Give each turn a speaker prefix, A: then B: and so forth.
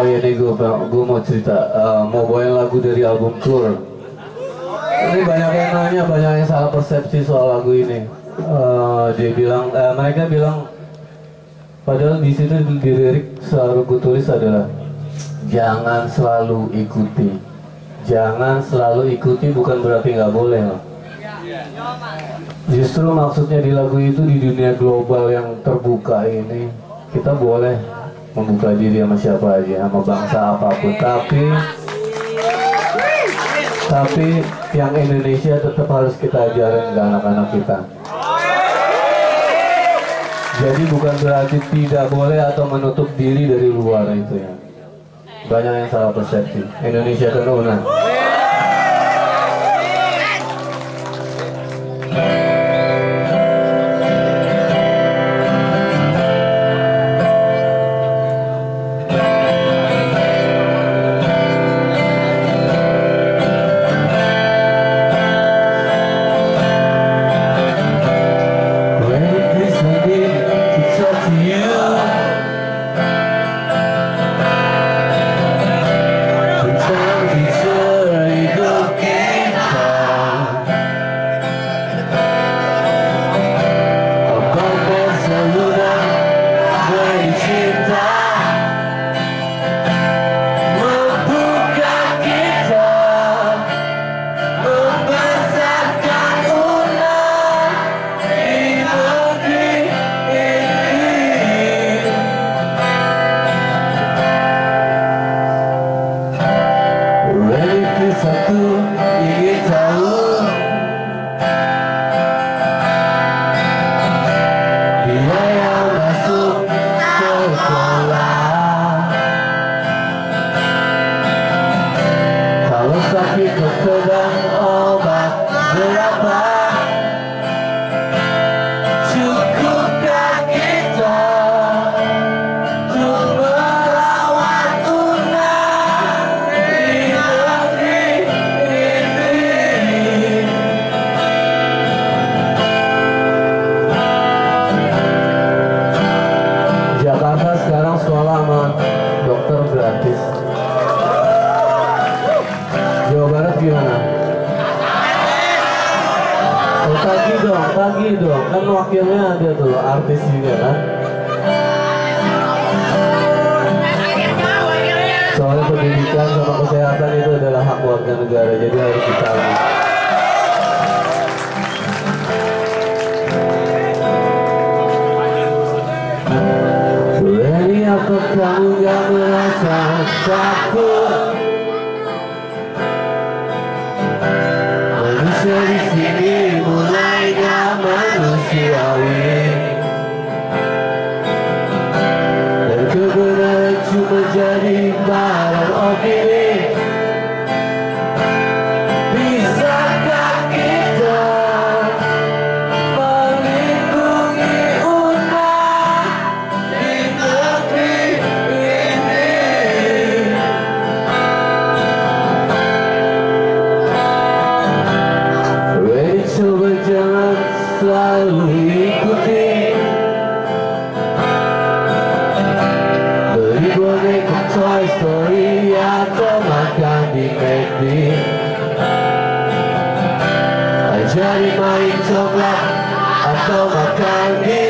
A: Oh iya nih gue mau cerita, mau bawain lagu dari album Tour. Ini banyak yang nanya, banyak yang salah persepsi soal lagu ini. Mereka bilang, padahal di situ di lirik selalu gue tulis adalah jangan selalu ikuti. Jangan selalu ikuti bukan berarti nggak boleh loh. Justru maksudnya di lagu itu di dunia global yang terbuka ini kita boleh membuka diri sama siapa aja, sama bangsa apapun. Tapi yang Indonesia tetap harus kita ajarin ke anak-anak kita. Jadi bukan berarti tidak boleh atau menutup diri dari luar itu ya. Banyak yang salah persepsi. Indonesia kan una. Pagi dong, kan wakilnya ada tuh artis juga kan. Soalnya pendidikan sama kesehatan itu adalah hak warga negara, jadi harus ditaati. Ready apa kamu gak merasa takut? Manusia di sini mulai gak manusiawi, dan kebenaran cuma jadi barang opini. Bisakah kita melindungi umat di negeri ini? Coba jangan selalu ikuti, beli boneka Toy Story atau makan di McD, ajari main coklat atau makan di